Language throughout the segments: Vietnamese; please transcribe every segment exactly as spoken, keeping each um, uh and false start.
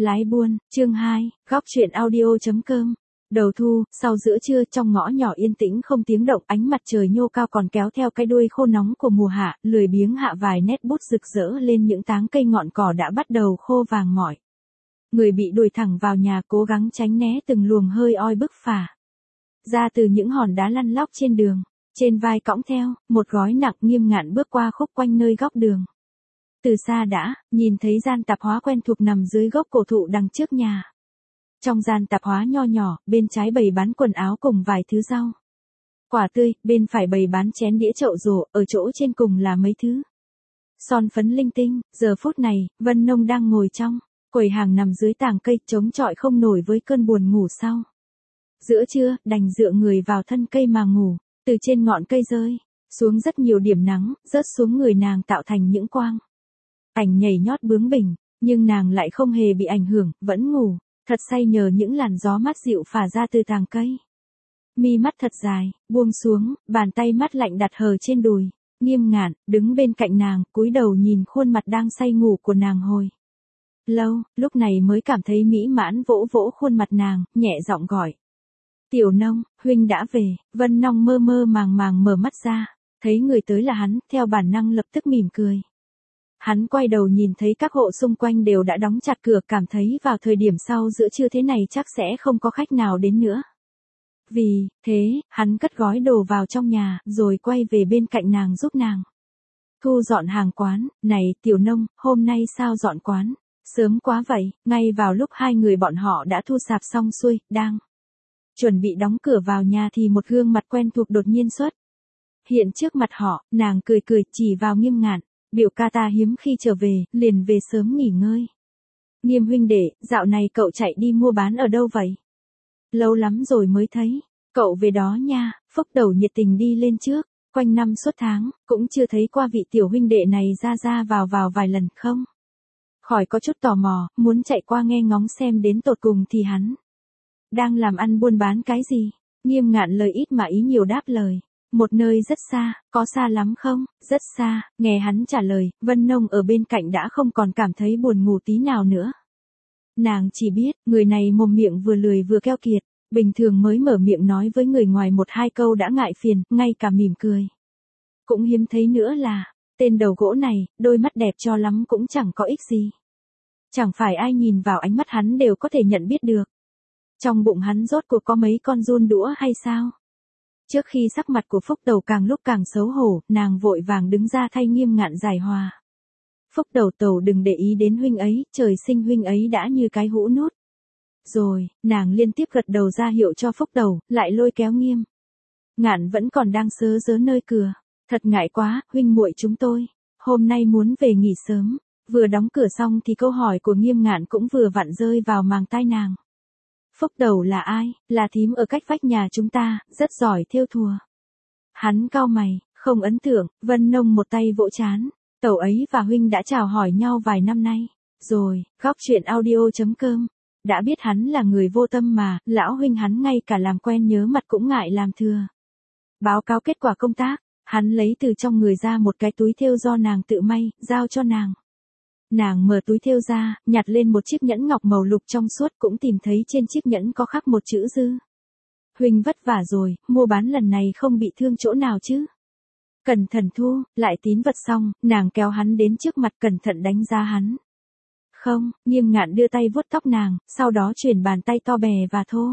Lái buôn, chương hai, góc truyện audio.com. Đầu thu, sau giữa trưa trong ngõ nhỏ yên tĩnh không tiếng động, ánh mặt trời nhô cao còn kéo theo cái đuôi khô nóng của mùa hạ, lười biếng hạ vài nét bút rực rỡ lên những táng cây ngọn cỏ đã bắt đầu khô vàng mỏi. Người bị đuổi thẳng vào nhà cố gắng tránh né từng luồng hơi oi bức phả ra từ những hòn đá lăn lóc trên đường, trên vai cõng theo một gói nặng. Nghiêm Ngạn bước qua khúc quanh nơi góc đường. Từ xa đã nhìn thấy gian tạp hóa quen thuộc nằm dưới gốc cổ thụ đằng trước nhà. Trong gian tạp hóa nho nhỏ, bên trái bày bán quần áo cùng vài thứ rau quả tươi, bên phải bày bán chén đĩa chậu rổ, ở chỗ trên cùng là mấy thứ son phấn linh tinh. Giờ phút này, Vân Nông đang ngồi trong quầy hàng nằm dưới tàng cây, chống chọi không nổi với cơn buồn ngủ sau giữa trưa, đành dựa người vào thân cây mà ngủ. Từ trên ngọn cây rơi xuống rất nhiều điểm nắng, rớt xuống người nàng tạo thành những quang ảnh nhảy nhót bướng bỉnh, nhưng nàng lại không hề bị ảnh hưởng, vẫn ngủ thật say nhờ những làn gió mát dịu phả ra từ tàng cây. Mi mắt thật dài, buông xuống, bàn tay mát lạnh đặt hờ trên đùi. Nghiêm Ngạn đứng bên cạnh nàng, cúi đầu nhìn khuôn mặt đang say ngủ của nàng hồi lâu, lúc này mới cảm thấy mỹ mãn, vỗ vỗ khuôn mặt nàng, nhẹ giọng gọi: "Tiểu Nông, huynh đã về." Vân Nông mơ mơ màng màng mở mắt ra, thấy người tới là hắn, theo bản năng lập tức mỉm cười. Hắn quay đầu nhìn thấy các hộ xung quanh đều đã đóng chặt cửa, cảm thấy vào thời điểm sau giữa trưa thế này chắc sẽ không có khách nào đến nữa. Vì thế, hắn cất gói đồ vào trong nhà, rồi quay về bên cạnh nàng giúp nàng thu dọn hàng quán. "Này Tiểu Nông, hôm nay sao dọn quán sớm quá vậy?" Ngay vào lúc hai người bọn họ đã thu sạp xong xuôi, đang chuẩn bị đóng cửa vào nhà thì một gương mặt quen thuộc đột nhiên xuất hiện trước mặt họ. Nàng cười cười chỉ vào Nghiêm Ngạn: "Biểu ca ta hiếm khi trở về, liền về sớm nghỉ ngơi." "Nghiêm huynh đệ, dạo này cậu chạy đi mua bán ở đâu vậy? Lâu lắm rồi mới thấy cậu về đó nha." Phúc Đầu nhiệt tình đi lên trước. "Quanh năm suốt tháng, cũng chưa thấy qua vị tiểu huynh đệ này ra ra vào vào vài lần, không khỏi có chút tò mò, muốn chạy qua nghe ngóng xem đến tột cùng thì hắn đang làm ăn buôn bán cái gì." Nghiêm Ngạn lời ít mà ý nhiều đáp lời: "Một nơi rất xa." "Có xa lắm không?" "Rất xa." Nghe hắn trả lời, Vân Nông ở bên cạnh đã không còn cảm thấy buồn ngủ tí nào nữa. Nàng chỉ biết, người này mồm miệng vừa lười vừa keo kiệt, bình thường mới mở miệng nói với người ngoài một hai câu đã ngại phiền, ngay cả mỉm cười cũng hiếm thấy nữa là. Tên đầu gỗ này, đôi mắt đẹp cho lắm cũng chẳng có ích gì. Chẳng phải ai nhìn vào ánh mắt hắn đều có thể nhận biết được trong bụng hắn rốt cuộc có mấy con giun đũa hay sao? Trước khi sắc mặt của Phúc Đầu càng lúc càng xấu hổ, nàng vội vàng đứng ra thay Nghiêm Ngạn giải hòa. "Phúc Đầu tàu đừng để ý đến huynh ấy, trời sinh huynh ấy đã như cái hũ nút rồi." Nàng liên tiếp gật đầu ra hiệu cho Phúc Đầu, lại lôi kéo Nghiêm Ngạn vẫn còn đang sớ rớ nơi cửa: "Thật ngại quá, huynh muội chúng tôi hôm nay muốn về nghỉ sớm." Vừa đóng cửa xong thì câu hỏi của Nghiêm Ngạn cũng vừa vặn rơi vào màng tai nàng. "Phúc Đầu là ai?" "Là thím ở cách vách nhà chúng ta, rất giỏi thêu thùa." Hắn cau mày, không ấn tượng. Vân Nông một tay vỗ trán: "Tẩu ấy và huynh đã chào hỏi nhau vài năm nay rồi." Góc truyện audio.com. Đã biết hắn là người vô tâm mà, lão huynh hắn ngay cả làm quen nhớ mặt cũng ngại làm thừa. Báo cáo kết quả công tác, hắn lấy từ trong người ra một cái túi thêu do nàng tự may, giao cho nàng. Nàng mở túi thêu ra, nhặt lên một chiếc nhẫn ngọc màu lục trong suốt, cũng tìm thấy trên chiếc nhẫn có khắc một chữ dư. "Huynh vất vả rồi, mua bán lần này không bị thương chỗ nào chứ?" "Cẩn thận thu." Lại tín vật xong, nàng kéo hắn đến trước mặt cẩn thận đánh giá hắn. "Không." Nghiêm Ngạn đưa tay vuốt tóc nàng, sau đó chuyển bàn tay to bè và thô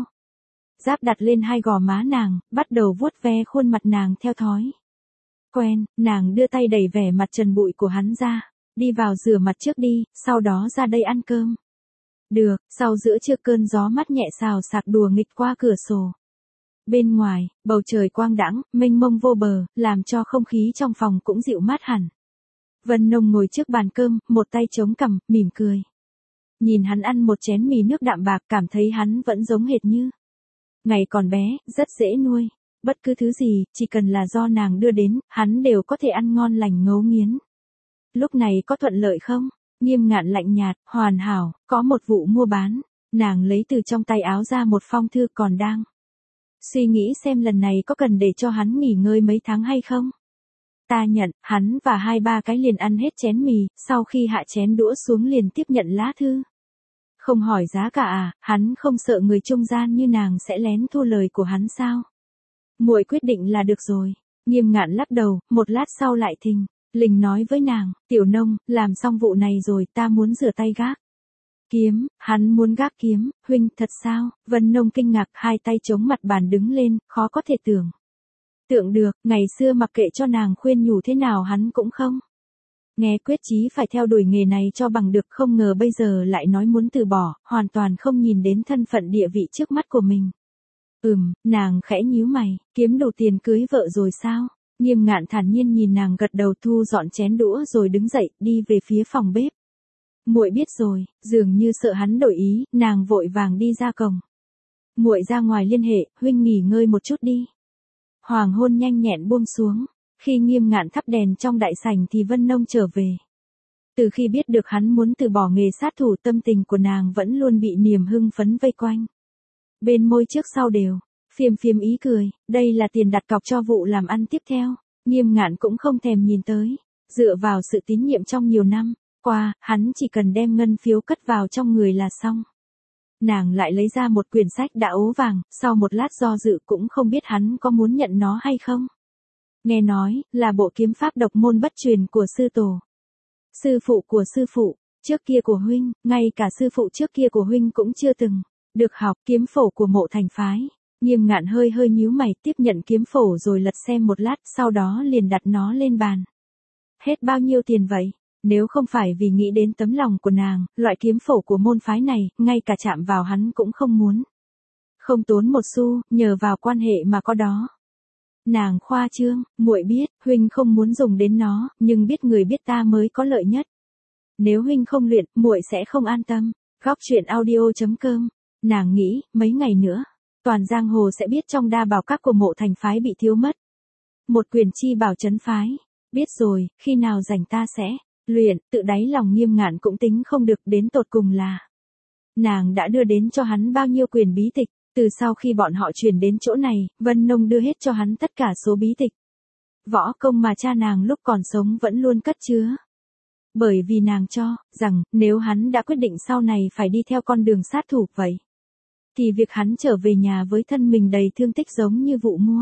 ráp đặt lên hai gò má nàng, bắt đầu vuốt ve khuôn mặt nàng theo thói quen. Nàng đưa tay đẩy vẻ mặt trần bụi của hắn ra: "Đi vào rửa mặt trước đi, sau đó ra đây ăn cơm." "Được." Sau giữa trưa cơn gió mát nhẹ xào xạc đùa nghịch qua cửa sổ. Bên ngoài, bầu trời quang đãng, mênh mông vô bờ, làm cho không khí trong phòng cũng dịu mát hẳn. Vân Nông ngồi trước bàn cơm, một tay chống cằm, mỉm cười. Nhìn hắn ăn một chén mì nước đạm bạc, cảm thấy hắn vẫn giống hệt như ngày còn bé, rất dễ nuôi. Bất cứ thứ gì, chỉ cần là do nàng đưa đến, hắn đều có thể ăn ngon lành ngấu nghiến. Lúc này có thuận lợi không? Nghiêm Ngạn lạnh nhạt: "Hoàn hảo, có một vụ mua bán." Nàng lấy từ trong tay áo ra một phong thư, còn đang suy nghĩ xem lần này có cần để cho hắn nghỉ ngơi mấy tháng hay không. "Ta nhận." Hắn và hai ba cái liền ăn hết chén mì, sau khi hạ chén đũa xuống liền tiếp nhận lá thư. Không hỏi giá cả à, hắn không sợ người trung gian như nàng sẽ lén thu lời của hắn sao? Muội quyết định là được rồi. Nghiêm Ngạn lắc đầu, một lát sau lại thình lình nói với nàng, tiểu nông, làm xong vụ này rồi ta muốn rửa tay gác kiếm, hắn muốn gác kiếm, huynh thật sao? Vân Nông kinh ngạc, hai tay chống mặt bàn đứng lên, khó có thể tưởng. Tượng được, ngày xưa mặc kệ cho nàng khuyên nhủ thế nào hắn cũng không. Nghe quyết chí phải theo đuổi nghề này cho bằng được, không ngờ bây giờ lại nói muốn từ bỏ, hoàn toàn không nhìn đến thân phận địa vị trước mắt của mình. Ừm, nàng khẽ nhíu mày, kiếm đủ tiền cưới vợ rồi sao? Nghiêm Ngạn thản nhiên nhìn nàng gật đầu, thu dọn chén đũa rồi đứng dậy, đi về phía phòng bếp. Muội biết rồi, dường như sợ hắn đổi ý, nàng vội vàng đi ra cổng. Muội ra ngoài liên hệ, huynh nghỉ ngơi một chút đi. Hoàng hôn nhanh nhẹn buông xuống, khi Nghiêm Ngạn thắp đèn trong đại sảnh thì Vân Nông trở về. Từ khi biết được hắn muốn từ bỏ nghề sát thủ, tâm tình của nàng vẫn luôn bị niềm hưng phấn vây quanh. Bên môi trước sau đều phiềm phiềm ý cười, đây là tiền đặt cọc cho vụ làm ăn tiếp theo. Nghiêm Ngạn cũng không thèm nhìn tới, dựa vào sự tín nhiệm trong nhiều năm qua, hắn chỉ cần đem ngân phiếu cất vào trong người là xong. Nàng lại lấy ra một quyển sách đã ố vàng, sau một lát do dự cũng không biết hắn có muốn nhận nó hay không. Nghe nói, là bộ kiếm pháp độc môn bất truyền của sư tổ. Sư phụ của sư phụ, trước kia của huynh, ngay cả sư phụ trước kia của huynh cũng chưa từng được học kiếm phổ của Mộ Thành phái. Nghiêm Ngạn hơi hơi nhíu mày, tiếp nhận kiếm phổ rồi lật xem một lát, sau đó liền đặt nó lên bàn. Hết bao nhiêu tiền vậy? Nếu không phải vì nghĩ đến tấm lòng của nàng, loại kiếm phổ của môn phái này, ngay cả chạm vào hắn cũng không muốn. Không tốn một xu, nhờ vào quan hệ mà có đó. Nàng khoa trương, muội biết, huynh không muốn dùng đến nó, nhưng biết người biết ta mới có lợi nhất. Nếu huynh không luyện, muội sẽ không an tâm. Góc truyện audio chấm com. Nàng nghĩ, mấy ngày nữa, toàn giang hồ sẽ biết trong đa bảo các của Mộ Thành phái bị thiếu mất một quyền chi bảo trấn phái. Biết rồi, khi nào rảnh ta sẽ luyện. Tự đáy lòng Nghiêm Ngạn cũng tính không được đến tột cùng là nàng đã đưa đến cho hắn bao nhiêu quyền bí tịch. Từ sau khi bọn họ chuyển đến chỗ này, Vân Nông đưa hết cho hắn tất cả số bí tịch võ công mà cha nàng lúc còn sống vẫn luôn cất chứa. Bởi vì nàng cho rằng, nếu hắn đã quyết định sau này phải đi theo con đường sát thủ vậy, thì việc hắn trở về nhà với thân mình đầy thương tích giống như vụ mua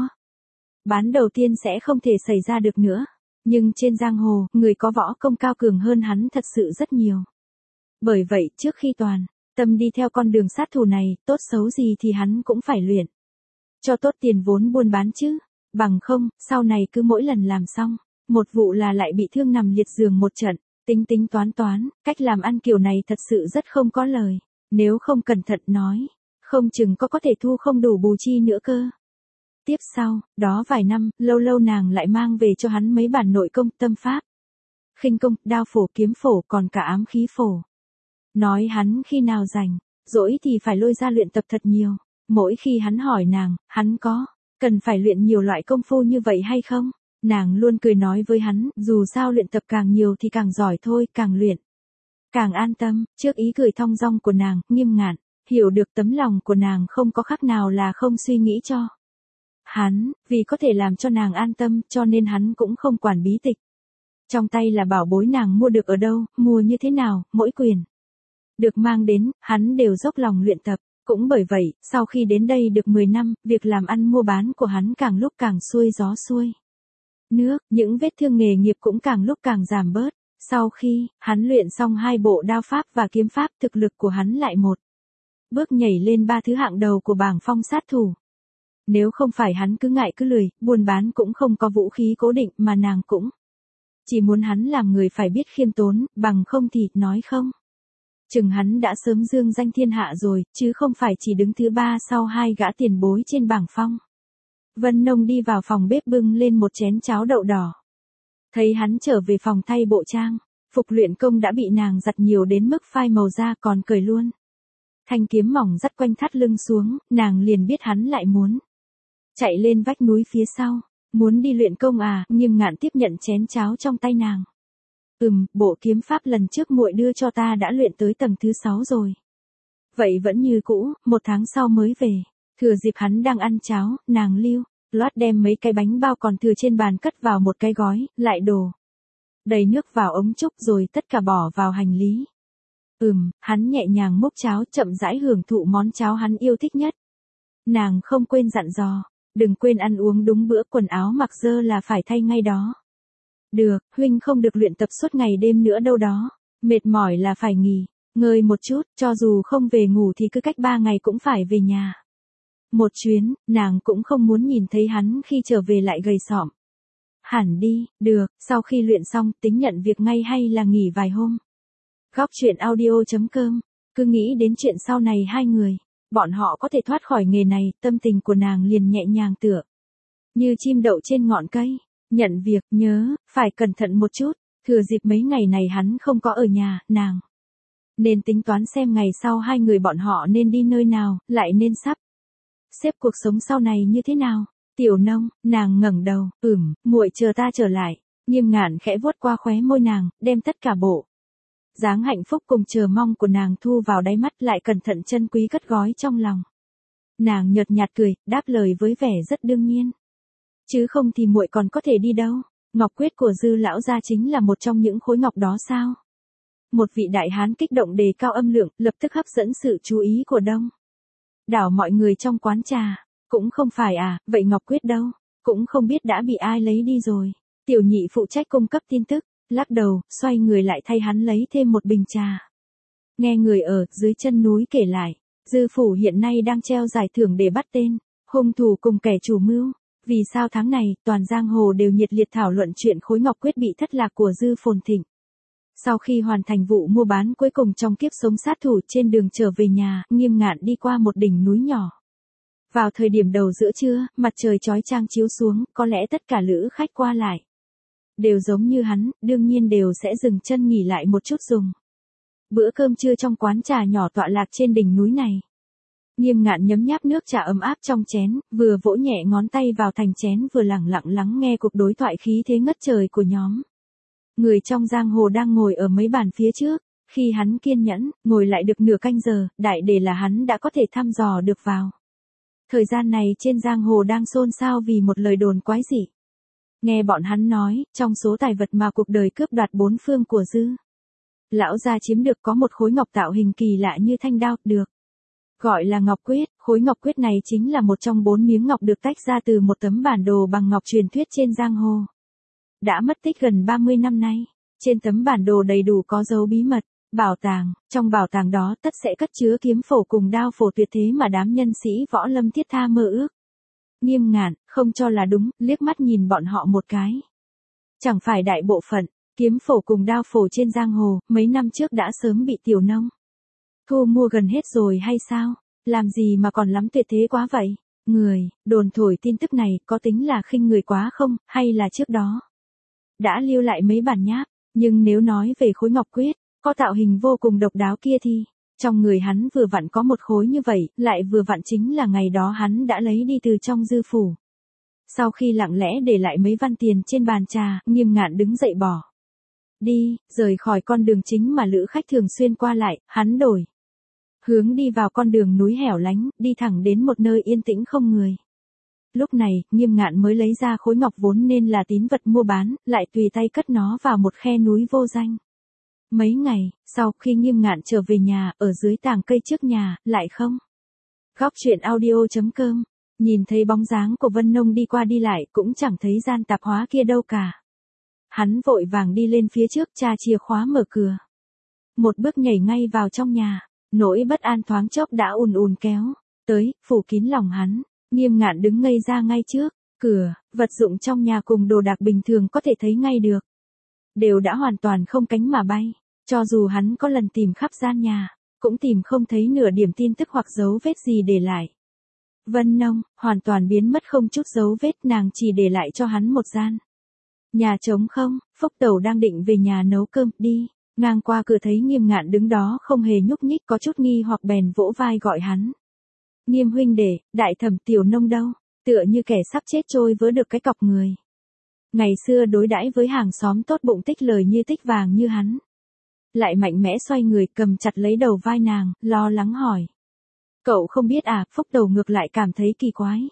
bán đầu tiên sẽ không thể xảy ra được nữa. Nhưng trên giang hồ, người có võ công cao cường hơn hắn thật sự rất nhiều. Bởi vậy, trước khi toàn tâm đi theo con đường sát thủ này, tốt xấu gì thì hắn cũng phải luyện cho tốt tiền vốn buôn bán chứ. Bằng không, sau này cứ mỗi lần làm xong một vụ là lại bị thương nằm liệt giường một trận. Tính tính toán toán, cách làm ăn kiểu này thật sự rất không có lời. Nếu không cẩn thận nói, không chừng có có thể thu không đủ bù chi nữa cơ. Tiếp sau, đó vài năm, lâu lâu nàng lại mang về cho hắn mấy bản nội công, tâm pháp, khinh công, đao phổ, kiếm phổ, còn cả ám khí phổ. Nói hắn khi nào rảnh, rỗi thì phải lôi ra luyện tập thật nhiều. Mỗi khi hắn hỏi nàng, hắn có cần phải luyện nhiều loại công phu như vậy hay không? Nàng luôn cười nói với hắn, dù sao luyện tập càng nhiều thì càng giỏi thôi, càng luyện càng an tâm. Trước ý cười thong dong của nàng, Nghiêm Ngạn hiểu được tấm lòng của nàng không có khác nào là không suy nghĩ cho hắn, vì có thể làm cho nàng an tâm, cho nên hắn cũng không quản bí tịch trong tay là bảo bối nàng mua được ở đâu, mua như thế nào, mỗi quyền được mang đến, hắn đều dốc lòng luyện tập. Cũng bởi vậy, sau khi đến đây được mười năm, việc làm ăn mua bán của hắn càng lúc càng xuôi gió xuôi nước, những vết thương nghề nghiệp cũng càng lúc càng giảm bớt. Sau khi hắn luyện xong hai bộ đao pháp và kiếm pháp, thực lực của hắn lại một bước nhảy lên ba thứ hạng đầu của bảng phong sát thủ. Nếu không phải hắn cứ ngại cứ lười, buôn bán cũng không có vũ khí cố định, mà nàng cũng chỉ muốn hắn làm người phải biết khiêm tốn, bằng không thì nói không chừng hắn đã sớm dương danh thiên hạ rồi, chứ không phải chỉ đứng thứ ba sau hai gã tiền bối trên bảng phong. Vân Nông đi vào phòng bếp bưng lên một chén cháo đậu đỏ. Thấy hắn trở về phòng thay bộ trang, phục luyện công đã bị nàng giặt nhiều đến mức phai màu da, còn cởi luôn thanh kiếm mỏng dắt quanh thắt lưng xuống, nàng liền biết hắn lại muốn chạy lên vách núi phía sau. Muốn đi luyện công à? Nghiêm Ngạn tiếp nhận chén cháo trong tay nàng. Ừm, bộ kiếm pháp lần trước muội đưa cho ta đã luyện tới tầng thứ sáu rồi. Vậy vẫn như cũ, một tháng sau mới về. Thừa dịp hắn đang ăn cháo, nàng lưu loát đem mấy cái bánh bao còn thừa trên bàn cất vào một cái gói, lại đổ đầy nước vào ống trúc rồi tất cả bỏ vào hành lý. Ừm, hắn nhẹ nhàng múc cháo chậm rãi hưởng thụ món cháo hắn yêu thích nhất. Nàng không quên dặn dò, đừng quên ăn uống đúng bữa, quần áo mặc dơ là phải thay ngay đó. Được, huynh không được luyện tập suốt ngày đêm nữa đâu đó, mệt mỏi là phải nghỉ, ngơi một chút, cho dù không về ngủ thì cứ cách ba ngày cũng phải về nhà. Một chuyến, nàng cũng không muốn nhìn thấy hắn khi trở về lại gầy xọm. Hẳn đi, được, sau khi luyện xong tính nhận việc ngay hay là nghỉ vài hôm. Góc chuyện audio.com, cứ nghĩ đến chuyện sau này hai người, bọn họ có thể thoát khỏi nghề này, tâm tình của nàng liền nhẹ nhàng tựa như chim đậu trên ngọn cây. Nhận việc, nhớ, phải cẩn thận một chút, thừa dịp mấy ngày này hắn không có ở nhà, nàng nên tính toán xem ngày sau hai người bọn họ nên đi nơi nào, lại nên sắp xếp cuộc sống sau này như thế nào. Tiểu Nông, nàng ngẩng đầu, ừm, muội chờ ta trở lại. Nghiêm Ngạn khẽ vuốt qua khóe môi nàng, đem tất cả bộ dáng hạnh phúc cùng chờ mong của nàng thu vào đáy mắt, lại cẩn thận chân quý cất gói trong lòng. Nàng nhợt nhạt cười, đáp lời với vẻ rất đương nhiên. Chứ không thì muội còn có thể đi đâu? Ngọc quyết của Dư lão gia chính là một trong những khối ngọc đó sao? Một vị đại hán kích động đề cao âm lượng, lập tức hấp dẫn sự chú ý của đông đảo mọi người trong quán trà. Cũng không phải à, vậy Ngọc quyết đâu? Cũng không biết đã bị ai lấy đi rồi. Tiểu nhị phụ trách cung cấp tin tức, lắc đầu, xoay người lại thay hắn lấy thêm một bình trà. Nghe người ở dưới chân núi kể lại, Dư phủ hiện nay đang treo giải thưởng để bắt tên hung thủ cùng kẻ chủ mưu. Vì sao tháng này, toàn giang hồ đều nhiệt liệt thảo luận chuyện khối ngọc quyết bị thất lạc của Dư Phồn Thịnh. Sau khi hoàn thành vụ mua bán cuối cùng trong kiếp sống sát thủ, trên đường trở về nhà, Nghiêm Ngạn đi qua một đỉnh núi nhỏ. Vào thời điểm đầu giữa trưa, mặt trời chói chang chiếu xuống, có lẽ tất cả lữ khách qua lại đều giống như hắn, đương nhiên đều sẽ dừng chân nghỉ lại một chút dùng bữa cơm trưa trong quán trà nhỏ tọa lạc trên đỉnh núi này. Nghiêm Ngạn nhấm nháp nước trà ấm áp trong chén, vừa vỗ nhẹ ngón tay vào thành chén vừa lẳng lặng lắng nghe cuộc đối thoại khí thế ngất trời của nhóm người trong giang hồ đang ngồi ở mấy bàn phía trước. Khi hắn kiên nhẫn ngồi lại được nửa canh giờ, đại để là hắn đã có thể thăm dò được vào thời gian này trên giang hồ đang xôn xao vì một lời đồn quái dị. Nghe bọn hắn nói, trong số tài vật mà cuộc đời cướp đoạt bốn phương của Dư lão gia chiếm được có một khối ngọc tạo hình kỳ lạ như thanh đao, được gọi là ngọc quyết. Khối ngọc quyết này chính là một trong bốn miếng ngọc được tách ra từ một tấm bản đồ bằng ngọc truyền thuyết trên giang hồ. Đã mất tích gần ba mươi năm nay, trên tấm bản đồ đầy đủ có dấu bí mật, bảo tàng, trong bảo tàng đó tất sẽ cất chứa kiếm phổ cùng đao phổ tuyệt thế mà đám nhân sĩ võ lâm thiết tha mơ ước. Nghiêm Ngạn, không cho là đúng, liếc mắt nhìn bọn họ một cái. Chẳng phải đại bộ phận, kiếm phổ cùng đao phổ trên giang hồ, mấy năm trước đã sớm bị Tiểu Nông thu mua gần hết rồi hay sao? Làm gì mà còn lắm tuyệt thế quá vậy? Người, đồn thổi tin tức này có tính là khinh người quá không, hay là trước đó đã lưu lại mấy bản nháp? Nhưng nếu nói về khối ngọc quyết, có tạo hình vô cùng độc đáo kia thì, trong người hắn vừa vặn có một khối như vậy, lại vừa vặn chính là ngày đó hắn đã lấy đi từ trong Dư phủ. Sau khi lặng lẽ để lại mấy văn tiền trên bàn trà, Nghiêm Ngạn đứng dậy bỏ đi, rời khỏi con đường chính mà lữ khách thường xuyên qua lại, hắn đổi hướng đi vào con đường núi hẻo lánh, đi thẳng đến một nơi yên tĩnh không người. Lúc này, Nghiêm Ngạn mới lấy ra khối ngọc vốn nên là tín vật mua bán, lại tùy tay cất nó vào một khe núi vô danh. Mấy ngày sau khi Nghiêm Ngạn trở về nhà, ở dưới tàng cây trước nhà, lại không. Góc chuyện audio.com, nhìn thấy bóng dáng của Vân Nông đi qua đi lại, cũng chẳng thấy gian tạp hóa kia đâu cả. Hắn vội vàng đi lên phía trước, tra chìa khóa mở cửa. Một bước nhảy ngay vào trong nhà, nỗi bất an thoáng chốc đã ùn ùn kéo tới, phủ kín lòng hắn. Nghiêm Ngạn đứng ngây ra ngay trước cửa, vật dụng trong nhà cùng đồ đạc bình thường có thể thấy ngay được đều đã hoàn toàn không cánh mà bay. Cho dù hắn có lần tìm khắp gian nhà, cũng tìm không thấy nửa điểm tin tức hoặc dấu vết gì để lại. Vân Nông, hoàn toàn biến mất không chút dấu vết, nàng chỉ để lại cho hắn một gian nhà trống không. Phúc Tẩu đang định về nhà nấu cơm, đi ngang qua cửa thấy Nghiêm Ngạn đứng đó không hề nhúc nhích, có chút nghi hoặc bèn vỗ vai gọi hắn. Nghiêm huynh đệ, đại thẩm Tiểu Nông đâu? Tựa như kẻ sắp chết trôi vớ được cái cọc người. Ngày xưa đối đãi với hàng xóm tốt bụng tích lời như tích vàng như hắn. Lại mạnh mẽ xoay người cầm chặt lấy đầu vai nàng, lo lắng hỏi. Cậu không biết à? Phúc Tẩu ngược lại cảm thấy kỳ quái.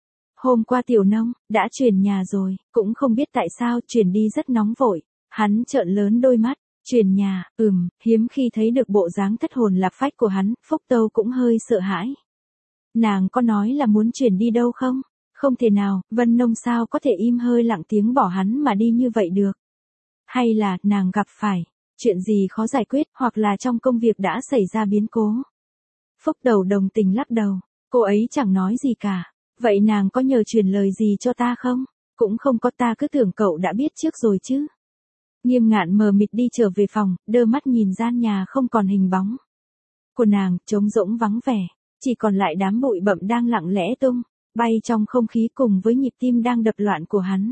Hôm qua Tiểu Nông đã chuyển nhà rồi, cũng không biết tại sao chuyển đi rất nóng vội. Hắn trợn lớn đôi mắt, Chuyển nhà, ừm, hiếm khi thấy được bộ dáng thất hồn lạc phách của hắn, Phúc Tâu cũng hơi sợ hãi. Nàng có nói là muốn chuyển đi đâu không? Không thể nào, Vân Nông sao có thể im hơi lặng tiếng bỏ hắn mà đi như vậy được? Hay là, nàng gặp phải chuyện gì khó giải quyết, hoặc là trong công việc đã xảy ra biến cố? Phúc Đầu đồng tình lắc đầu, cô ấy chẳng nói gì cả. Vậy nàng có nhờ truyền lời gì cho ta không? Cũng không có, ta cứ tưởng cậu đã biết trước rồi chứ. Nghiêm Ngạn mờ mịt đi trở về phòng, đơ mắt nhìn gian nhà không còn hình bóng của nàng, trống rỗng vắng vẻ, chỉ còn lại đám bụi bặm đang lặng lẽ tung bay trong không khí cùng với nhịp tim đang đập loạn của hắn.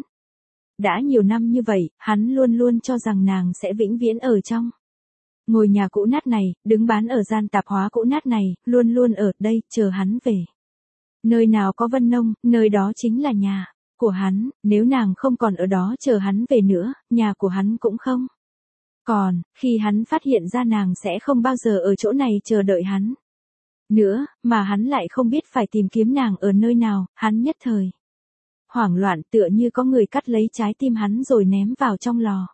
Đã nhiều năm như vậy, hắn luôn luôn cho rằng nàng sẽ vĩnh viễn ở trong ngôi nhà cũ nát này, đứng bán ở gian tạp hóa cũ nát này, luôn luôn ở đây, chờ hắn về. Nơi nào có Vân Nông, nơi đó chính là nhà của hắn, nếu nàng không còn ở đó chờ hắn về nữa, nhà của hắn cũng không. Còn, khi hắn phát hiện ra nàng sẽ không bao giờ ở chỗ này chờ đợi hắn nữa, mà hắn lại không biết phải tìm kiếm nàng ở nơi nào, hắn nhất thời hoảng loạn, tựa như có người cắt lấy trái tim hắn rồi ném vào trong lò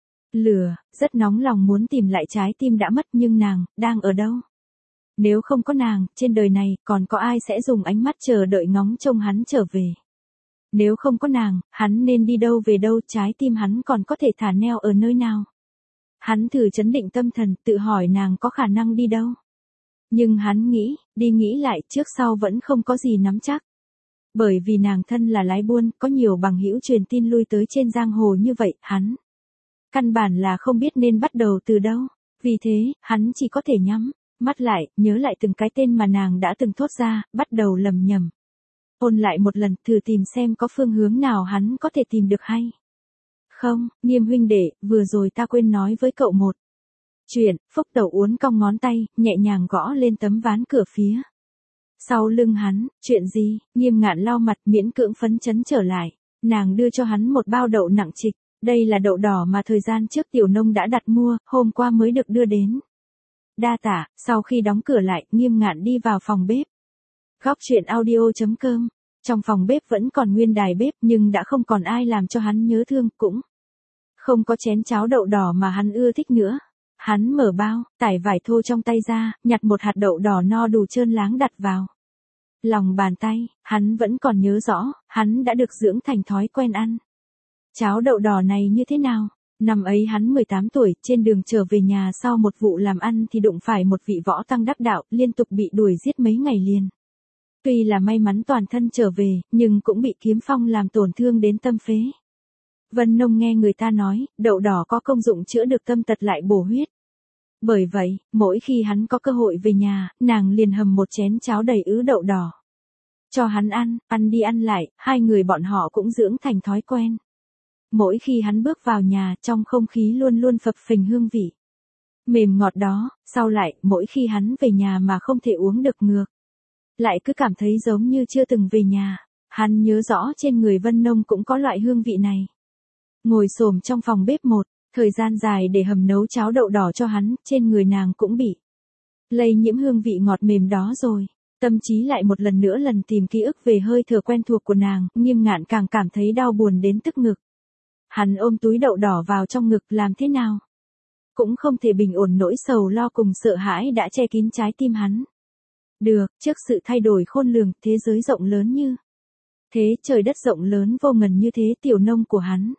lửa, rất nóng lòng muốn tìm lại trái tim đã mất, nhưng nàng, đang ở đâu? Nếu không có nàng, trên đời này, còn có ai sẽ dùng ánh mắt chờ đợi ngóng trông hắn trở về? Nếu không có nàng, hắn nên đi đâu về đâu, trái tim hắn còn có thể thả neo ở nơi nào? Hắn thử trấn định tâm thần, tự hỏi nàng có khả năng đi đâu. Nhưng hắn nghĩ, đi nghĩ lại, trước sau vẫn không có gì nắm chắc. Bởi vì nàng thân là lái buôn, có nhiều bằng hữu truyền tin lui tới trên giang hồ như vậy, hắn căn bản là không biết nên bắt đầu từ đâu. Vì thế, hắn chỉ có thể nhắm mắt lại, nhớ lại từng cái tên mà nàng đã từng thốt ra, bắt đầu lầm nhầm. Ôn lại một lần, thử tìm xem có phương hướng nào hắn có thể tìm được hay không. Nghiêm huynh đệ, vừa rồi ta quên nói với cậu một chuyện. Phúc Tẩu uốn cong ngón tay, nhẹ nhàng gõ lên tấm ván cửa phía sau lưng hắn. Chuyện gì? Nghiêm Ngạn lau mặt, miễn cưỡng phấn chấn trở lại. Nàng đưa cho hắn một bao đậu nặng trịch. Đây là đậu đỏ mà thời gian trước Tiểu Nông đã đặt mua, hôm qua mới được đưa đến. Đa tạ. Sau khi đóng cửa lại, Nghiêm Ngạn đi vào phòng bếp. Góc truyện audio chấm com. Trong phòng bếp vẫn còn nguyên đài bếp, nhưng đã không còn ai làm cho hắn nhớ thương, cũng không có chén cháo đậu đỏ mà hắn ưa thích nữa. Hắn mở bao, tải vải thô trong tay ra, nhặt một hạt đậu đỏ no đủ trơn láng đặt vào lòng bàn tay. Hắn vẫn còn nhớ rõ, hắn đã được dưỡng thành thói quen ăn cháo đậu đỏ này như thế nào. Năm ấy hắn mười tám tuổi, trên đường trở về nhà sau một vụ làm ăn thì đụng phải một vị võ tăng đắc đạo, liên tục bị đuổi giết mấy ngày liền. Tuy là may mắn toàn thân trở về, nhưng cũng bị kiếm phong làm tổn thương đến tâm phế. Vân Nông nghe người ta nói, đậu đỏ có công dụng chữa được tâm tật lại bổ huyết. Bởi vậy, mỗi khi hắn có cơ hội về nhà, nàng liền hầm một chén cháo đầy ứ đậu đỏ cho hắn ăn, ăn đi ăn lại, hai người bọn họ cũng dưỡng thành thói quen. Mỗi khi hắn bước vào nhà, trong không khí luôn luôn phập phình hương vị mềm ngọt đó. Sau lại, mỗi khi hắn về nhà mà không thể uống được, ngược lại cứ cảm thấy giống như chưa từng về nhà. Hắn nhớ rõ trên người Vân Nông cũng có loại hương vị này. Ngồi xổm trong phòng bếp một thời gian dài để hầm nấu cháo đậu đỏ cho hắn, trên người nàng cũng bị lây nhiễm hương vị ngọt mềm đó rồi. Tâm trí lại một lần nữa lần tìm ký ức về hơi thở quen thuộc của nàng, Nghiêm Ngạn càng cảm thấy đau buồn đến tức ngực. Hắn ôm túi đậu đỏ vào trong ngực, làm thế nào cũng không thể bình ổn nỗi sầu lo cùng sợ hãi đã che kín trái tim hắn. Được, trước sự thay đổi khôn lường, thế giới rộng lớn như thế, trời đất rộng lớn vô ngần như thế, Tiểu Nông của hắn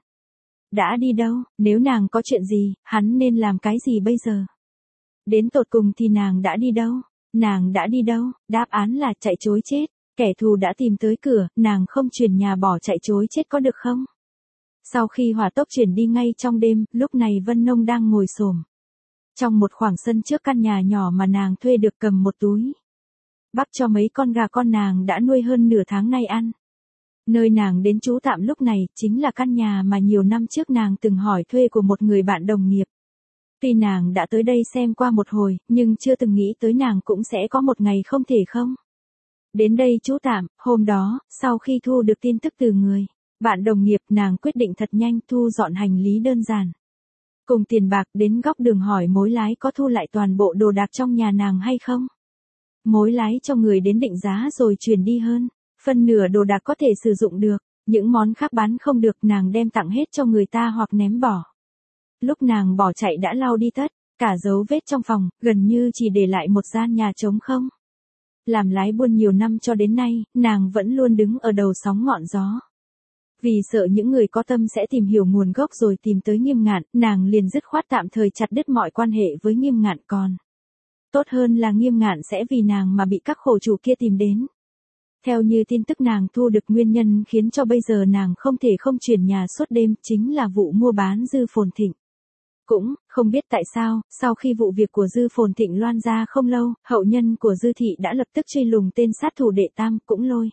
đã đi đâu? Nếu nàng có chuyện gì, hắn nên làm cái gì bây giờ? Đến tột cùng thì nàng đã đi đâu? Nàng đã đi đâu? Đáp án là chạy trối chết. Kẻ thù đã tìm tới cửa, nàng không chuyển nhà bỏ chạy trối chết có được không? Sau khi hỏa tốc chuyển đi ngay trong đêm, lúc này Vân Nông đang ngồi xổm trong một khoảng sân trước căn nhà nhỏ mà nàng thuê được, cầm một túi bắp cho mấy con gà con nàng đã nuôi hơn nửa tháng nay ăn. Nơi nàng đến trú tạm lúc này, chính là căn nhà mà nhiều năm trước nàng từng hỏi thuê của một người bạn đồng nghiệp. Tuy nàng đã tới đây xem qua một hồi, nhưng chưa từng nghĩ tới nàng cũng sẽ có một ngày không thể không đến đây trú tạm. Hôm đó, sau khi thu được tin tức từ người bạn đồng nghiệp, nàng quyết định thật nhanh thu dọn hành lý đơn giản cùng tiền bạc, đến góc đường hỏi mối lái có thu lại toàn bộ đồ đạc trong nhà nàng hay không. Mối lái cho người đến định giá rồi chuyển đi hơn phân nửa đồ đạc có thể sử dụng được, những món khác bán không được, nàng đem tặng hết cho người ta hoặc ném bỏ. Lúc nàng bỏ chạy đã lau đi tất cả dấu vết trong phòng, gần như chỉ để lại một gian nhà trống không. Làm lái buôn nhiều năm cho đến nay, nàng vẫn luôn đứng ở đầu sóng ngọn gió. Vì sợ những người có tâm sẽ tìm hiểu nguồn gốc rồi tìm tới Nghiêm Ngạn, nàng liền dứt khoát tạm thời chặt đứt mọi quan hệ với Nghiêm Ngạn còn. Tốt hơn là Nghiêm Ngạn sẽ vì nàng mà bị các khổ chủ kia tìm đến. Theo như tin tức nàng thu được, nguyên nhân khiến cho bây giờ nàng không thể không chuyển nhà suốt đêm chính là vụ mua bán Dư Phồn Thịnh. Cũng, không biết tại sao, sau khi vụ việc của Dư Phồn Thịnh loan ra không lâu, hậu nhân của Dư Thị đã lập tức truy lùng tên sát thủ Đệ Tam, cũng lôi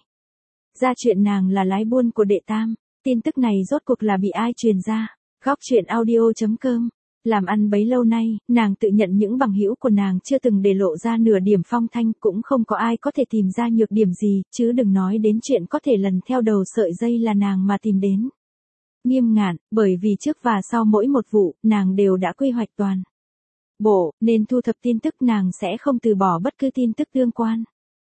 ra chuyện nàng là lái buôn của Đệ Tam. Tin tức này rốt cuộc là bị ai truyền ra? Góc truyện audio chấm com. Làm ăn bấy lâu nay, nàng tự nhận những bằng hữu của nàng chưa từng để lộ ra nửa điểm phong thanh, cũng không có ai có thể tìm ra nhược điểm gì, chứ đừng nói đến chuyện có thể lần theo đầu sợi dây là nàng mà tìm đến. Nghiêm Ngạn, bởi vì trước và sau mỗi một vụ, nàng đều đã quy hoạch toàn bộ, nên thu thập tin tức nàng sẽ không từ bỏ bất cứ tin tức tương quan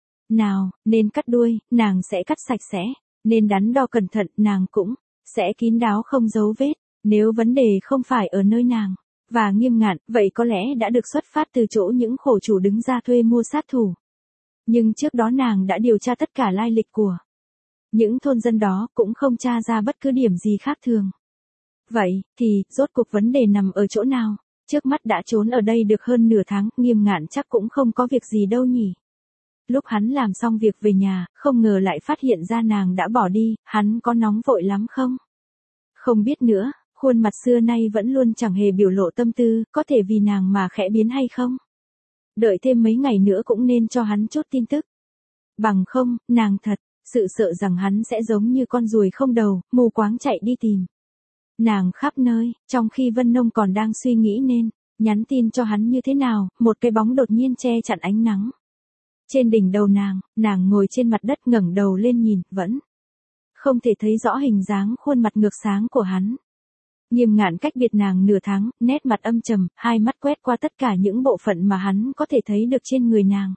nào, nên cắt đuôi, nàng sẽ cắt sạch sẽ, nên đắn đo cẩn thận, nàng cũng sẽ kín đáo không giấu vết. Nếu vấn đề không phải ở nơi nàng và Nghiêm Ngạn, vậy có lẽ đã được xuất phát từ chỗ những khổ chủ đứng ra thuê mua sát thủ. Nhưng trước đó nàng đã điều tra tất cả lai lịch của những thôn dân đó, cũng không tra ra bất cứ điểm gì khác thường. Vậy, thì, rốt cuộc vấn đề nằm ở chỗ nào? Trước mắt đã trốn ở đây được hơn nửa tháng, Nghiêm Ngạn chắc cũng không có việc gì đâu nhỉ. Lúc hắn làm xong việc về nhà, không ngờ lại phát hiện ra nàng đã bỏ đi, hắn có nóng vội lắm không? Không biết nữa, khuôn mặt xưa nay vẫn luôn chẳng hề biểu lộ tâm tư, có thể vì nàng mà khẽ biến hay không? Đợi thêm mấy ngày nữa cũng nên cho hắn chút tin tức. Bằng không, nàng thật sự sợ rằng hắn sẽ giống như con ruồi không đầu, mù quáng chạy đi tìm nàng khắp nơi, trong khi Vân Nông còn đang suy nghĩ nên nhắn tin cho hắn như thế nào, một cái bóng đột nhiên che chặn ánh nắng. Trên đỉnh đầu nàng, nàng ngồi trên mặt đất ngẩng đầu lên nhìn, vẫn không thể thấy rõ hình dáng khuôn mặt ngược sáng của hắn. Nghiêm Ngạn cách biệt nàng nửa tháng, nét mặt âm trầm, hai mắt quét qua tất cả những bộ phận mà hắn có thể thấy được trên người nàng.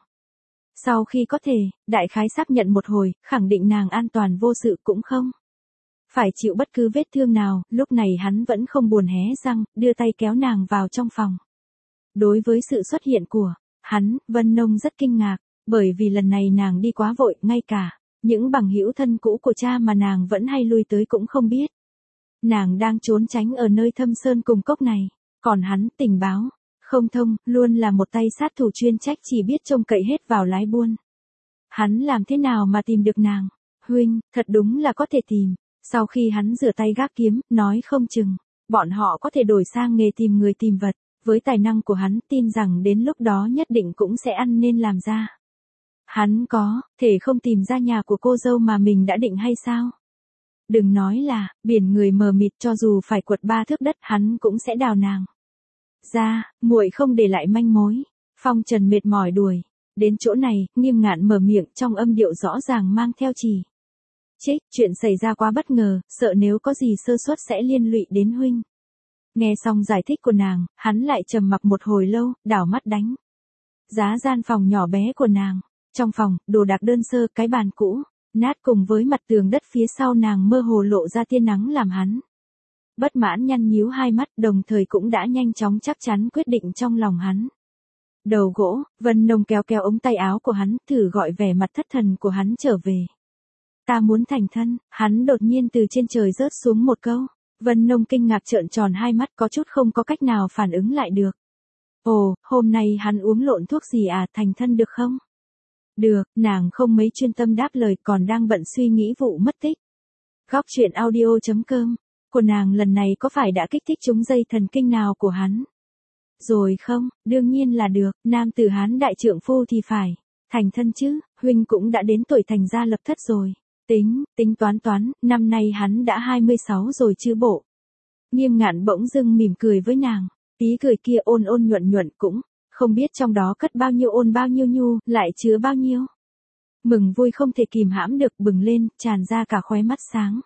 Sau khi có thể, đại khái xác nhận một hồi, khẳng định nàng an toàn vô sự, cũng không phải chịu bất cứ vết thương nào, lúc này hắn vẫn không buồn hé răng, đưa tay kéo nàng vào trong phòng. Đối với sự xuất hiện của hắn, Vân Nông rất kinh ngạc, bởi vì lần này nàng đi quá vội, ngay cả những bằng hữu thân cũ của cha mà nàng vẫn hay lui tới cũng không biết. Nàng đang trốn tránh ở nơi thâm sơn cùng cốc này, còn hắn, tình báo không thông, luôn là một tay sát thủ chuyên trách chỉ biết trông cậy hết vào lái buôn. Hắn làm thế nào mà tìm được nàng? Huynh, thật đúng là có thể tìm. Sau khi hắn rửa tay gác kiếm, nói không chừng bọn họ có thể đổi sang nghề tìm người tìm vật. Với tài năng của hắn, tin rằng đến lúc đó nhất định cũng sẽ ăn nên làm ra. Hắn có thể không tìm ra nhà của cô dâu mà mình đã định hay sao? Đừng nói là biển người mờ mịt, cho dù phải quật ba thước đất, hắn cũng sẽ đào nàng ra, muội không để lại manh mối. Phong Trần mệt mỏi đuổi đến chỗ này, Nghiêm Ngạn mở miệng trong âm điệu rõ ràng mang theo chỉ trích, chuyện xảy ra quá bất ngờ, sợ nếu có gì sơ suất sẽ liên lụy đến huynh. Nghe xong giải thích của nàng, hắn lại trầm mặc một hồi lâu, đảo mắt đánh giá gian phòng nhỏ bé của nàng. Trong phòng, đồ đạc đơn sơ, cái bàn cũ nát cùng với mặt tường đất phía sau nàng mơ hồ lộ ra tia nắng làm hắn bất mãn nhăn nhíu hai mắt, đồng thời cũng đã nhanh chóng chắc chắn quyết định trong lòng hắn. Đầu gỗ, Vân Nông kéo kéo ống tay áo của hắn, thử gọi vẻ mặt thất thần của hắn trở về. Ta muốn thành thân, hắn đột nhiên từ trên trời rớt xuống một câu. Vân Nông kinh ngạc trợn tròn hai mắt, có chút không có cách nào phản ứng lại được. Ồ, hôm nay hắn uống lộn thuốc gì à, thành thân được không? Được, nàng không mấy chuyên tâm đáp lời, còn đang bận suy nghĩ vụ mất tích. Góc truyện audio chấm com của nàng lần này có phải đã kích thích trúng dây thần kinh nào của hắn? Rồi không, đương nhiên là được, nam tử Hán đại trượng phu thì phải thành thân chứ, huynh cũng đã đến tuổi thành gia lập thất rồi. Tính, tính toán toán, năm nay hắn đã hai mươi sáu rồi chứ bộ. Nghiêm Ngạn bỗng dưng mỉm cười với nàng, tí cười kia ôn ôn nhuận nhuận, cũng không biết trong đó cất bao nhiêu ôn bao nhiêu nhu, lại chứa bao nhiêu mừng vui không thể kìm hãm được, bừng lên, tràn ra cả khóe mắt sáng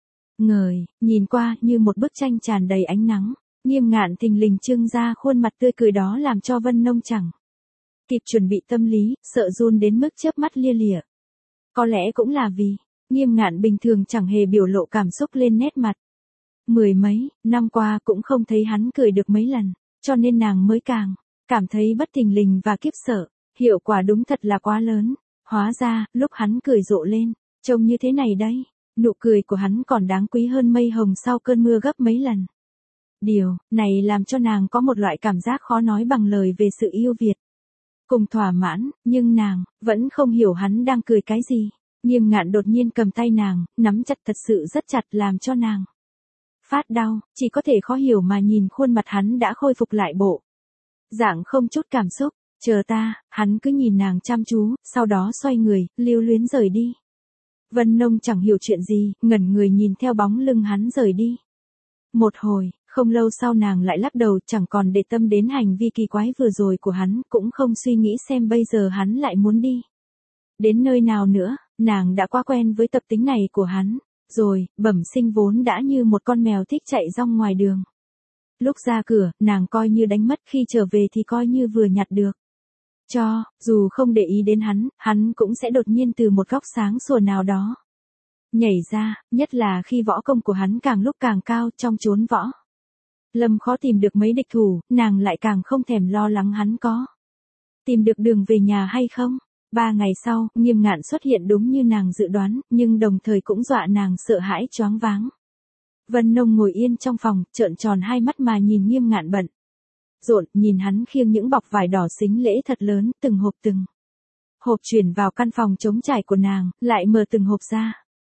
ngời, nhìn qua như một bức tranh tràn đầy ánh nắng. Nghiêm Ngạn thình lình trưng ra khuôn mặt tươi cười đó làm cho Vân Nông chẳng kịp chuẩn bị tâm lý, sợ run đến mức chớp mắt lia lịa. Có lẽ cũng là vì Nghiêm Ngạn bình thường chẳng hề biểu lộ cảm xúc lên nét mặt. Mười mấy năm qua cũng không thấy hắn cười được mấy lần, cho nên nàng mới càng cảm thấy bất thình lình và khiếp sợ. Hiệu quả đúng thật là quá lớn. Hóa ra, lúc hắn cười rộ lên, trông như thế này đấy. Nụ cười của hắn còn đáng quý hơn mây hồng sau cơn mưa gấp mấy lần. Điều này làm cho nàng có một loại cảm giác khó nói bằng lời về sự yêu Việt. Cùng thỏa mãn, nhưng nàng vẫn không hiểu hắn đang cười cái gì. Nghiêm Ngạn đột nhiên cầm tay nàng, nắm chặt thật sự rất chặt làm cho nàng phát đau, chỉ có thể khó hiểu mà nhìn khuôn mặt hắn đã khôi phục lại bộ dạng không chút cảm xúc. Chờ ta, hắn cứ nhìn nàng chăm chú, sau đó xoay người, lưu luyến rời đi. Vân Nông chẳng hiểu chuyện gì, ngẩn người nhìn theo bóng lưng hắn rời đi. Một hồi, không lâu sau nàng lại lắc đầu, chẳng còn để tâm đến hành vi kỳ quái vừa rồi của hắn, cũng không suy nghĩ xem bây giờ hắn lại muốn đi đến nơi nào nữa. Nàng đã quá quen với tập tính này của hắn rồi, bẩm sinh vốn đã như một con mèo thích chạy rong ngoài đường. Lúc ra cửa, nàng coi như đánh mất, khi trở về thì coi như vừa nhặt được. Cho, dù không để ý đến hắn, hắn cũng sẽ đột nhiên từ một góc sáng sủa nào đó nhảy ra, nhất là khi võ công của hắn càng lúc càng cao. Trong chốn võ lâm khó tìm được mấy địch thủ, nàng lại càng không thèm lo lắng hắn có tìm được đường về nhà hay không. Ba ngày sau, Nghiêm Ngạn xuất hiện đúng như nàng dự đoán, nhưng đồng thời cũng dọa nàng sợ hãi choáng váng. Vân Nông ngồi yên trong phòng, trợn tròn hai mắt mà nhìn Nghiêm Ngạn bận rộn, nhìn hắn khiêng những bọc vải đỏ xính lễ thật lớn, từng hộp từng hộp chuyển vào căn phòng trống trải của nàng, lại mở từng hộp ra.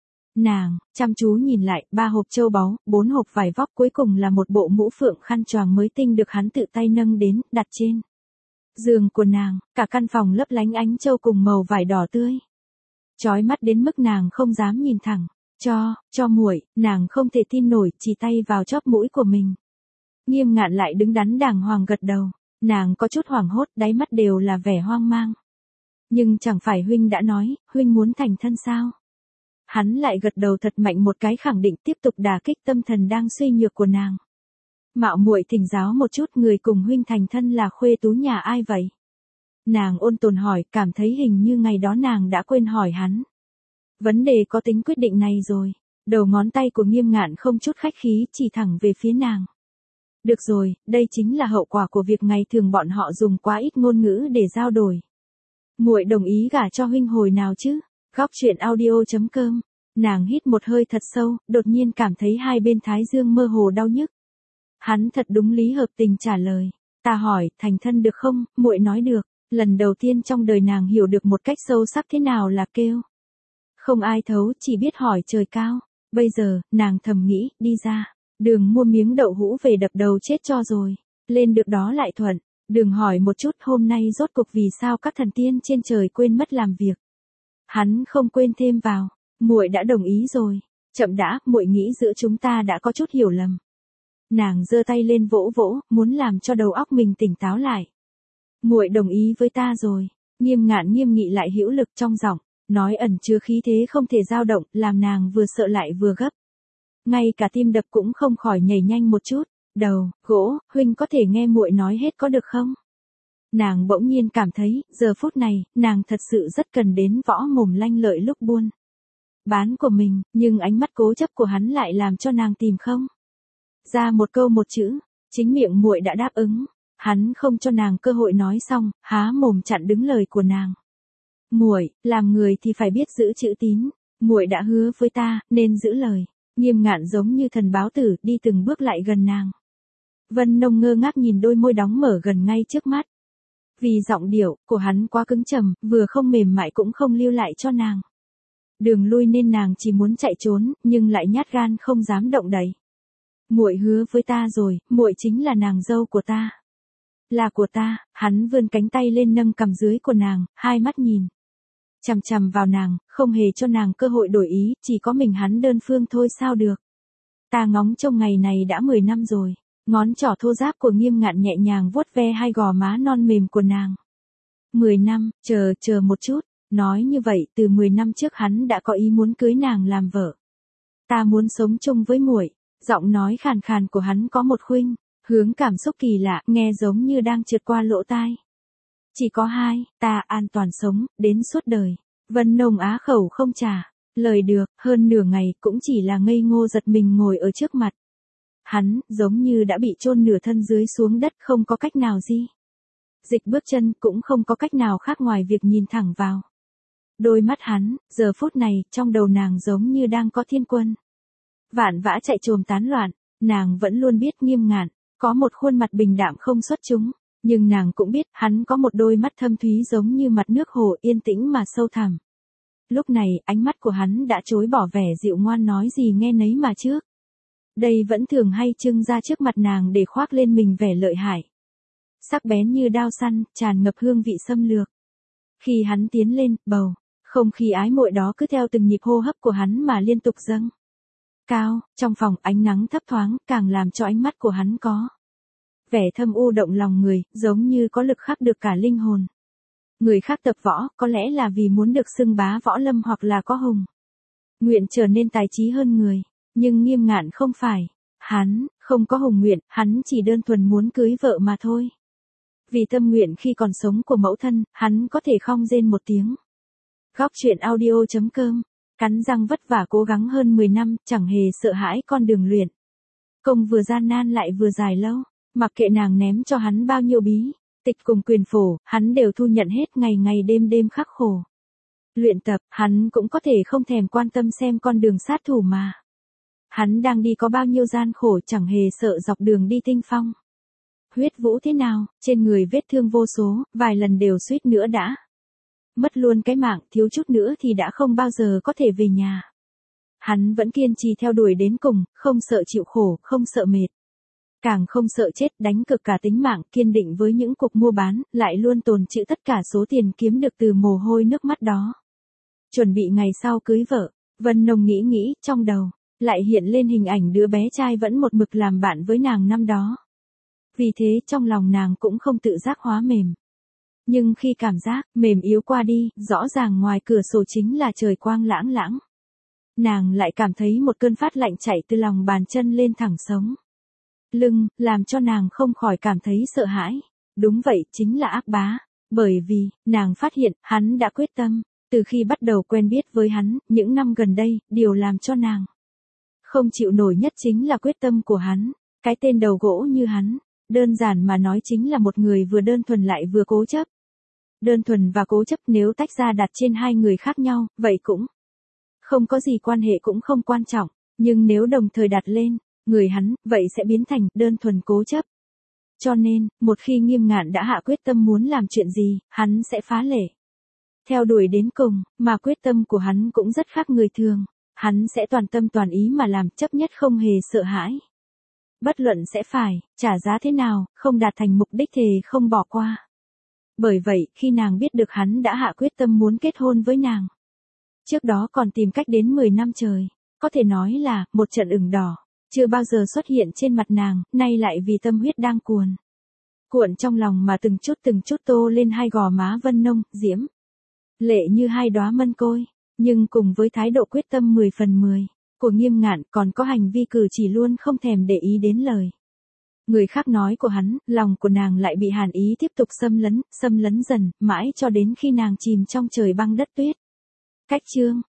Nàng chăm chú nhìn lại, ba hộp châu báu, bốn hộp vải vóc, cuối cùng là một bộ mũ phượng khăn choàng mới tinh được hắn tự tay nâng đến, đặt trên giường của nàng. Cả căn phòng lấp lánh ánh châu cùng màu vải đỏ tươi, chói mắt đến mức nàng không dám nhìn thẳng. Cho, cho muội, nàng không thể tin nổi, chỉ tay vào chóp mũi của mình. Nghiêm Ngạn lại đứng đắn đàng hoàng gật đầu. Nàng có chút hoảng hốt, đáy mắt đều là vẻ hoang mang. Nhưng chẳng phải huynh đã nói, huynh muốn thành thân sao? Hắn lại gật đầu thật mạnh một cái, khẳng định, tiếp tục đả kích tâm thần đang suy nhược của nàng. Mạo muội thỉnh giáo một chút, người cùng huynh thành thân là khuê tú nhà ai vậy? Nàng ôn tồn hỏi, cảm thấy hình như ngày đó nàng đã quên hỏi hắn. Vấn đề có tính quyết định này rồi. Đầu ngón tay của Nghiêm Ngạn không chút khách khí, chỉ thẳng về phía nàng. Được rồi, đây chính là hậu quả của việc ngày thường bọn họ dùng quá ít ngôn ngữ để giao đổi. Muội đồng ý gả cho huynh hồi nào chứ? Góc truyện audio chấm com. Nàng hít một hơi thật sâu, đột nhiên cảm thấy hai bên thái dương mơ hồ đau nhức. Hắn thật đúng lý hợp tình trả lời. Ta hỏi, thành thân được không? Muội nói được. Lần đầu tiên trong đời nàng hiểu được một cách sâu sắc thế nào là kêu không ai thấu, chỉ biết hỏi trời cao. Bây giờ, nàng thầm nghĩ, đi ra đường mua miếng đậu hũ về đập đầu chết cho rồi. Lên được đó lại thuận. Đường hỏi một chút, hôm nay rốt cuộc vì sao các thần tiên trên trời quên mất làm việc. Hắn không quên thêm vào. Muội đã đồng ý rồi. Chậm đã, muội nghĩ giữa chúng ta đã có chút hiểu lầm. Nàng giơ tay lên vỗ vỗ, muốn làm cho đầu óc mình tỉnh táo lại. Muội đồng ý với ta rồi. Nghiêm Ngạn nghiêm nghị lại hữu lực trong giọng, nói ẩn chứa khí thế không thể dao động, làm nàng vừa sợ lại vừa gấp. Ngay cả tim đập cũng không khỏi nhảy nhanh một chút. Đầu, gỗ, huynh có thể nghe muội nói hết có được không? Nàng bỗng nhiên cảm thấy, giờ phút này, nàng thật sự rất cần đến võ mồm lanh lợi lúc buôn bán của mình, nhưng ánh mắt cố chấp của hắn lại làm cho nàng tìm không ra một câu một chữ. Chính miệng muội đã đáp ứng. Hắn không cho nàng cơ hội nói xong, há mồm chặn đứng lời của nàng. Muội, làm người thì phải biết giữ chữ tín. Muội đã hứa với ta, nên giữ lời. Nghiêm Ngạn giống như thần báo tử, đi từng bước lại gần nàng. Vân Nông ngơ ngác nhìn đôi môi đóng mở gần ngay trước mắt. Vì giọng điệu của hắn quá cứng trầm, vừa không mềm mại cũng không lưu lại cho nàng đường lui, nên nàng chỉ muốn chạy trốn, nhưng lại nhát gan không dám động đậy. Muội hứa với ta rồi, muội chính là nàng dâu của ta. Là của ta. Hắn vươn cánh tay lên nâng cằm dưới của nàng, hai mắt nhìn chằm chằm vào nàng, không hề cho nàng cơ hội đổi ý, chỉ có mình hắn đơn phương thôi sao được. Ta ngóng trông ngày này đã mười năm rồi. Ngón trỏ thô ráp của Nghiêm Ngạn nhẹ nhàng vuốt ve hai gò má non mềm của nàng. Mười năm, chờ, chờ một chút. Nói như vậy, từ mười năm trước hắn đã có ý muốn cưới nàng làm vợ. Ta muốn sống chung với muội. Giọng nói khàn khàn của hắn có một khuynh hướng cảm xúc kỳ lạ, nghe giống như đang trượt qua lỗ tai. Chỉ có hai, ta an toàn sống, đến suốt đời. Vân Nông á khẩu không trả lời được, hơn nửa ngày cũng chỉ là ngây ngô giật mình ngồi ở trước mặt hắn, giống như đã bị chôn nửa thân dưới xuống đất không có cách nào gì. Dịch bước chân cũng không có cách nào khác ngoài việc nhìn thẳng vào. Đôi mắt hắn, giờ phút này, trong đầu nàng giống như đang có thiên quân. Vạn vã chạy trồm tán loạn, nàng vẫn luôn biết Nghiêm Ngạn, có một khuôn mặt bình đạm không xuất chúng, nhưng nàng cũng biết hắn có một đôi mắt thâm thúy giống như mặt nước hồ yên tĩnh mà sâu thẳm. Lúc này, ánh mắt của hắn đã chối bỏ vẻ dịu ngoan nói gì nghe nấy mà trước. Đây vẫn thường hay trưng ra trước mặt nàng để khoác lên mình vẻ lợi hại. Sắc bén như đao săn, tràn ngập hương vị xâm lược. Khi hắn tiến lên, bầu, không khí ái muội đó cứ theo từng nhịp hô hấp của hắn mà liên tục dâng cao, trong phòng ánh nắng thấp thoáng, càng làm cho ánh mắt của hắn có vẻ thâm u động lòng người, giống như có lực khắc được cả linh hồn. Người khác tập võ, có lẽ là vì muốn được xưng bá võ lâm hoặc là có hùng nguyện trở nên tài trí hơn người, nhưng Nghiêm Ngạn không phải. Hắn, không có hùng nguyện, hắn chỉ đơn thuần muốn cưới vợ mà thôi. Vì tâm nguyện khi còn sống của mẫu thân, hắn có thể không rên một tiếng. Góc truyện audio chấm com, cắn răng vất vả cố gắng hơn mười năm, chẳng hề sợ hãi con đường luyện công vừa gian nan lại vừa dài lâu, mặc kệ nàng ném cho hắn bao nhiêu bí tịch cùng quyền phổ, hắn đều thu nhận hết, ngày ngày đêm đêm khắc khổ luyện tập, hắn cũng có thể không thèm quan tâm xem con đường sát thủ mà hắn đang đi có bao nhiêu gian khổ, chẳng hề sợ dọc đường đi tinh phong huyết vũ thế nào, trên người vết thương vô số, vài lần đều suýt nữa đã mất luôn cái mạng, thiếu chút nữa thì đã không bao giờ có thể về nhà. Hắn vẫn kiên trì theo đuổi đến cùng, không sợ chịu khổ, không sợ mệt. Càng không sợ chết, đánh cực cả tính mạng, kiên định với những cuộc mua bán, lại luôn tồn trữ tất cả số tiền kiếm được từ mồ hôi nước mắt đó. Chuẩn bị ngày sau cưới vợ, Vân Nông nghĩ nghĩ, trong đầu lại hiện lên hình ảnh đứa bé trai vẫn một mực làm bạn với nàng năm đó. Vì thế trong lòng nàng cũng không tự giác hóa mềm. Nhưng khi cảm giác mềm yếu qua đi, rõ ràng ngoài cửa sổ chính là trời quang lãng lãng. Nàng lại cảm thấy một cơn phát lạnh chạy từ lòng bàn chân lên thẳng sống lưng, làm cho nàng không khỏi cảm thấy sợ hãi. Đúng vậy, chính là Ác Bá. Bởi vì, nàng phát hiện, hắn đã quyết tâm. Từ khi bắt đầu quen biết với hắn, những năm gần đây, điều làm cho nàng không chịu nổi nhất chính là quyết tâm của hắn. Cái tên đầu gỗ như hắn, đơn giản mà nói chính là một người vừa đơn thuần lại vừa cố chấp. Đơn thuần và cố chấp nếu tách ra đặt trên hai người khác nhau, vậy cũng không có gì quan hệ cũng không quan trọng. Nhưng nếu đồng thời đặt lên người hắn, vậy sẽ biến thành đơn thuần cố chấp. Cho nên, một khi Nghiêm Ngạn đã hạ quyết tâm muốn làm chuyện gì, hắn sẽ phá lệ theo đuổi đến cùng, mà quyết tâm của hắn cũng rất khác người thường. Hắn sẽ toàn tâm toàn ý mà làm, chấp nhất không hề sợ hãi. Bất luận sẽ phải trả giá thế nào, không đạt thành mục đích thề không bỏ qua. Bởi vậy, khi nàng biết được hắn đã hạ quyết tâm muốn kết hôn với nàng, trước đó còn tìm cách đến mười năm trời, có thể nói là một trận ửng đỏ chưa bao giờ xuất hiện trên mặt nàng, nay lại vì tâm huyết đang cuồn cuộn trong lòng mà từng chút từng chút tô lên hai gò má Vân Nông, diễm lệ như hai đóa mân côi. Nhưng cùng với thái độ quyết tâm mười phần mười của Nghiêm Ngạn, còn có hành vi cử chỉ luôn không thèm để ý đến lời người khác nói của hắn, lòng của nàng lại bị hàn ý tiếp tục xâm lấn, xâm lấn dần, mãi cho đến khi nàng chìm trong trời băng đất tuyết. Cách chương